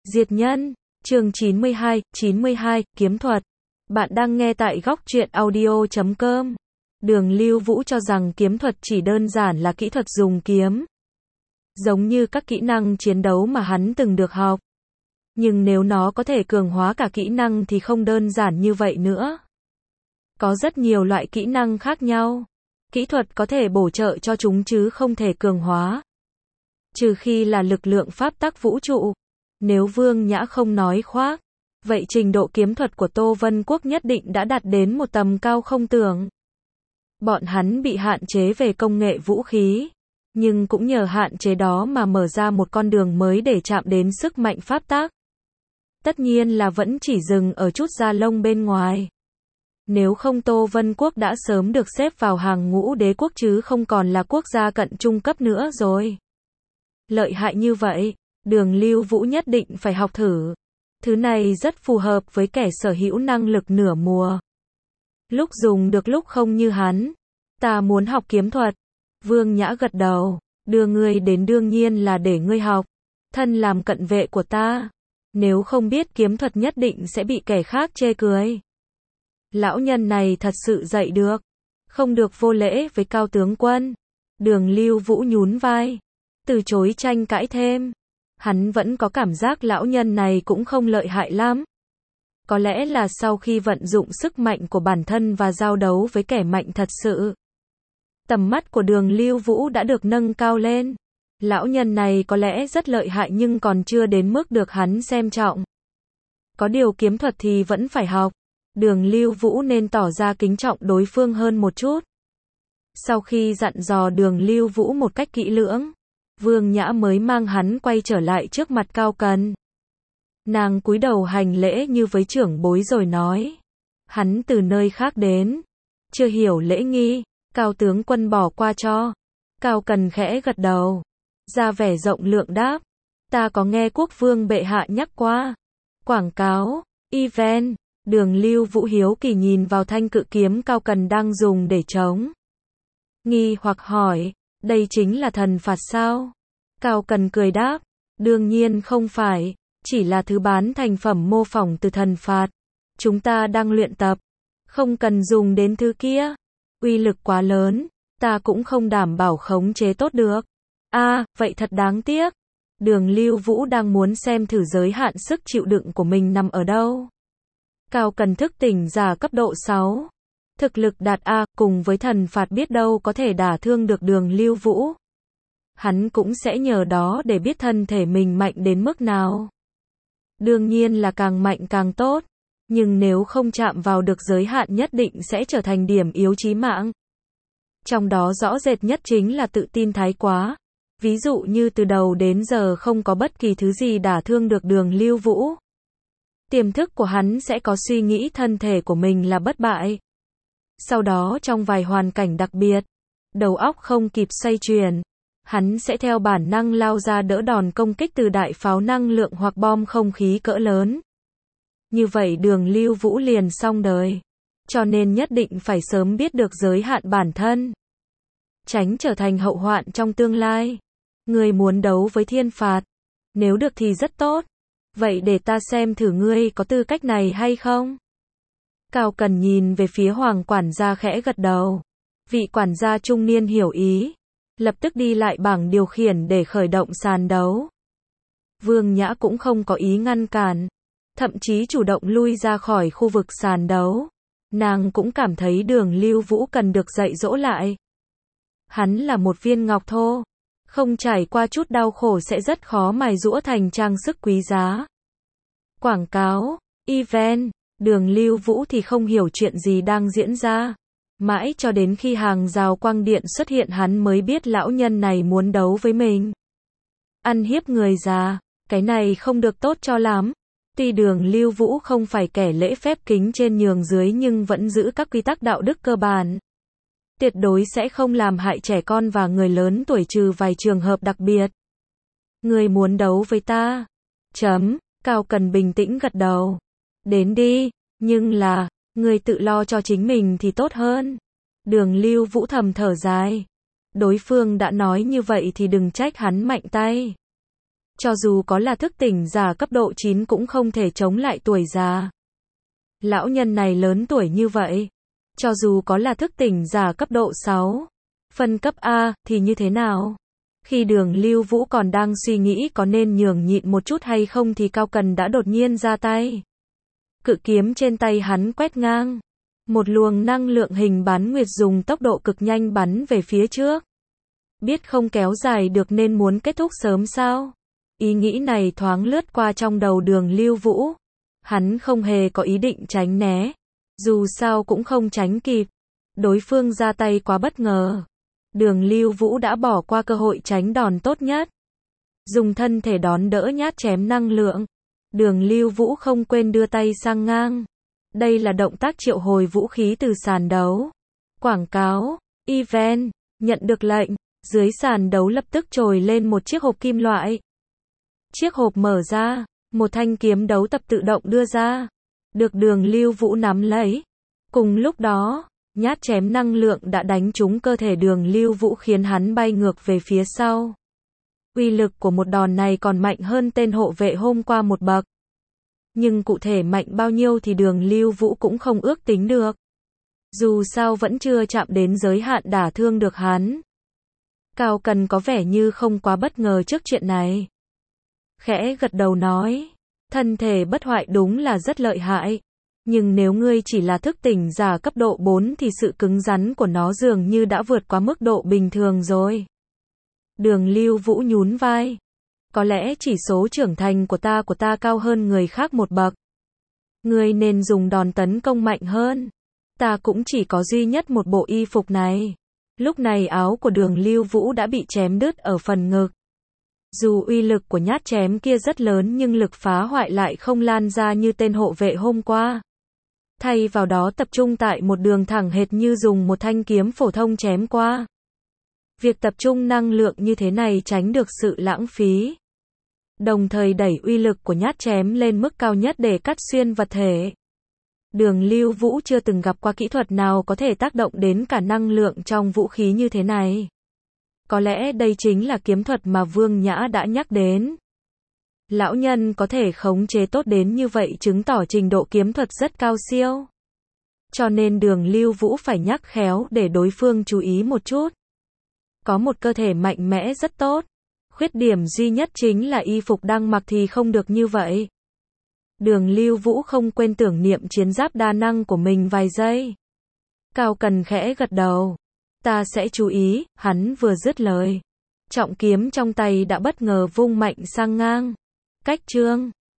Diệt nhân, chương 92, kiếm thuật. Bạn đang nghe tại góc truyện audio.com. Đường Lưu Vũ cho rằng kiếm thuật chỉ đơn giản là kỹ thuật dùng kiếm. Giống như các kỹ năng chiến đấu mà hắn từng được học. Nhưng nếu nó có thể cường hóa cả kỹ năng thì không đơn giản như vậy nữa. Có rất nhiều loại kỹ năng khác nhau. Kỹ thuật có thể bổ trợ cho chúng chứ không thể cường hóa. Trừ khi là lực lượng pháp tắc vũ trụ. Nếu Vương Nhã không nói khoác, vậy trình độ kiếm thuật của Tô Vân Quốc nhất định đã đạt đến một tầm cao không tưởng. Bọn hắn bị hạn chế về công nghệ vũ khí, nhưng cũng nhờ hạn chế đó mà mở ra một con đường mới để chạm đến sức mạnh pháp tắc. Tất nhiên là vẫn chỉ dừng ở chút da lông bên ngoài. Nếu không Tô Vân Quốc đã sớm được xếp vào hàng ngũ đế quốc chứ không còn là quốc gia cận trung cấp nữa rồi. Lợi hại như vậy, Đường Lưu Vũ nhất định phải học thử. Thứ này rất phù hợp với kẻ sở hữu năng lực nửa mùa. Lúc dùng được lúc không như hắn. Ta muốn học kiếm thuật. Vương Nhã gật đầu. Đưa ngươi đến đương nhiên là để ngươi học. Thân làm cận vệ của ta. Nếu không biết kiếm thuật nhất định sẽ bị kẻ khác chê cười. Lão nhân này thật sự dạy được. Không được vô lễ với Cao tướng quân. Đường Lưu Vũ nhún vai. Từ chối tranh cãi thêm. Hắn vẫn có cảm giác lão nhân này cũng không lợi hại lắm. Có lẽ là sau khi vận dụng sức mạnh của bản thân và giao đấu với kẻ mạnh thật sự. Tầm mắt của Đường Lưu Vũ đã được nâng cao lên. Lão nhân này có lẽ rất lợi hại nhưng còn chưa đến mức được hắn xem trọng. Có điều kiếm thuật thì vẫn phải học. Đường Lưu Vũ nên tỏ ra kính trọng đối phương hơn một chút. Sau khi dặn dò Đường Lưu Vũ một cách kỹ lưỡng, Vương Nhã mới mang hắn quay trở lại trước mặt Cao Cần. Nàng cúi đầu hành lễ như với trưởng bối rồi nói. Hắn từ nơi khác đến. Chưa hiểu lễ nghi, Cao tướng quân bỏ qua cho. Cao Cần khẽ gật đầu. Ra vẻ rộng lượng đáp. Ta có nghe quốc vương bệ hạ nhắc qua. Quảng cáo, event. Đường Lưu Vũ hiếu kỳ nhìn vào thanh cự kiếm Cao Cần đang dùng để chống. Nghi hoặc hỏi. Đây chính là thần phạt sao? Cao Cần cười đáp. Đương nhiên không phải. Chỉ là thứ bán thành phẩm mô phỏng từ thần phạt. Chúng ta đang luyện tập. Không cần dùng đến thứ kia. Uy lực quá lớn. Ta cũng không đảm bảo khống chế tốt được. Vậy thật đáng tiếc. Đường Lưu Vũ đang muốn xem thử giới hạn sức chịu đựng của mình nằm ở đâu. Cao Cần thức tỉnh giả cấp độ 6. Thực lực đạt A, cùng với thần phạt biết đâu có thể đả thương được Đường Lưu Vũ. Hắn cũng sẽ nhờ đó để biết thân thể mình mạnh đến mức nào. Đương nhiên là càng mạnh càng tốt. Nhưng nếu không chạm vào được giới hạn nhất định sẽ trở thành điểm yếu chí mạng. Trong đó rõ rệt nhất chính là tự tin thái quá. Ví dụ như từ đầu đến giờ không có bất kỳ thứ gì đả thương được Đường Lưu Vũ. Tiềm thức của hắn sẽ có suy nghĩ thân thể của mình là bất bại. Sau đó trong vài hoàn cảnh đặc biệt, đầu óc không kịp xoay chuyển, hắn sẽ theo bản năng lao ra đỡ đòn công kích từ đại pháo năng lượng hoặc bom không khí cỡ lớn. Như vậy Đường Lưu Vũ liền xong đời. Cho nên nhất định phải sớm biết được giới hạn bản thân. Tránh trở thành hậu hoạn trong tương lai. Ngươi muốn đấu với thiên phạt. Nếu được thì rất tốt. Vậy để ta xem thử ngươi có tư cách này hay không? Cao Cần nhìn về phía Hoàng quản gia khẽ gật đầu. Vị quản gia trung niên hiểu ý. Lập tức đi lại bảng điều khiển để khởi động sàn đấu. Vương Nhã cũng không có ý ngăn cản. Thậm chí chủ động lui ra khỏi khu vực sàn đấu. Nàng cũng cảm thấy Đường Lưu Vũ cần được dạy dỗ lại. Hắn là một viên ngọc thô. Không trải qua chút đau khổ sẽ rất khó mài giũa thành trang sức quý giá. Quảng cáo, event, Đường Lưu Vũ thì không hiểu chuyện gì đang diễn ra. Mãi cho đến khi hàng rào quang điện xuất hiện hắn mới biết lão nhân này muốn đấu với mình. Ăn hiếp người già, cái này không được tốt cho lắm. Tuy Đường Lưu Vũ không phải kẻ lễ phép kính trên nhường dưới nhưng vẫn giữ các quy tắc đạo đức cơ bản. Tuyệt đối sẽ không làm hại trẻ con và người lớn tuổi trừ vài trường hợp đặc biệt. Ngươi muốn đấu với ta? Cao Cần bình tĩnh gật đầu. Đến đi, nhưng là, ngươi tự lo cho chính mình thì tốt hơn. Đường Lưu Vũ thầm thở dài. Đối phương đã nói như vậy thì đừng trách hắn mạnh tay. Cho dù có là thức tỉnh giả cấp độ 9 cũng không thể chống lại tuổi già. Lão nhân này lớn tuổi như vậy. Cho dù có là thức tỉnh giả cấp độ 6, phân cấp A, thì như thế nào? Khi Đường Lưu Vũ còn đang suy nghĩ có nên nhường nhịn một chút hay không thì Cao Cần đã đột nhiên ra tay. Cự kiếm trên tay hắn quét ngang. Một luồng năng lượng hình bán nguyệt dùng tốc độ cực nhanh bắn về phía trước. Biết không kéo dài được nên muốn kết thúc sớm sao? Ý nghĩ này thoáng lướt qua trong đầu Đường Lưu Vũ. Hắn không hề có ý định tránh né. Dù sao cũng không tránh kịp. Đối phương ra tay quá bất ngờ. Đường Lưu Vũ đã bỏ qua cơ hội tránh đòn tốt nhất. Dùng thân thể đón đỡ nhát chém năng lượng. Đường Lưu Vũ không quên đưa tay sang ngang. Đây là động tác triệu hồi vũ khí từ sàn đấu. Quảng cáo, event, nhận được lệnh. Dưới sàn đấu lập tức trồi lên một chiếc hộp kim loại. Chiếc hộp mở ra, một thanh kiếm đấu tập tự động đưa ra. Được Đường Lưu Vũ nắm lấy. Cùng lúc đó, nhát chém năng lượng đã đánh trúng cơ thể Đường Lưu Vũ khiến hắn bay ngược về phía sau. Uy lực của một đòn này còn mạnh hơn tên hộ vệ hôm qua một bậc. Nhưng cụ thể mạnh bao nhiêu thì Đường Lưu Vũ cũng không ước tính được. Dù sao vẫn chưa chạm đến giới hạn đả thương được hắn. Cao Cần có vẻ như không quá bất ngờ trước chuyện này. Khẽ gật đầu nói, thân thể bất hoại đúng là rất lợi hại. Nhưng nếu ngươi chỉ là thức tỉnh giả cấp độ 4 thì sự cứng rắn của nó dường như đã vượt qua mức độ bình thường rồi. Đường Lưu Vũ nhún vai. Có lẽ chỉ số trưởng thành của ta cao hơn người khác một bậc. Ngươi nên dùng đòn tấn công mạnh hơn. Ta cũng chỉ có duy nhất một bộ y phục này. Lúc này áo của Đường Lưu Vũ đã bị chém đứt ở phần ngực. Dù uy lực của nhát chém kia rất lớn nhưng lực phá hoại lại không lan ra như tên hộ vệ hôm qua. Thay vào đó tập trung tại một đường thẳng hệt như dùng một thanh kiếm phổ thông chém qua. Việc tập trung năng lượng như thế này tránh được sự lãng phí. Đồng thời đẩy uy lực của nhát chém lên mức cao nhất để cắt xuyên vật thể. Đường Lưu Vũ chưa từng gặp qua kỹ thuật nào có thể tác động đến cả năng lượng trong vũ khí như thế này. Có lẽ đây chính là kiếm thuật mà Vương Nhã đã nhắc đến. Lão nhân có thể khống chế tốt đến như vậy chứng tỏ trình độ kiếm thuật rất cao siêu. Cho nên Đường Lưu Vũ phải nhắc khéo để đối phương chú ý một chút. Có một cơ thể mạnh mẽ rất tốt. Khuyết điểm duy nhất chính là y phục đang mặc thì không được như vậy. Đường Lưu Vũ không quên tưởng niệm chiến giáp đa năng của mình vài giây. Cao Cần khẽ gật đầu. Ta sẽ chú ý, hắn vừa dứt lời. Trọng kiếm trong tay đã bất ngờ vung mạnh sang ngang. Cách chương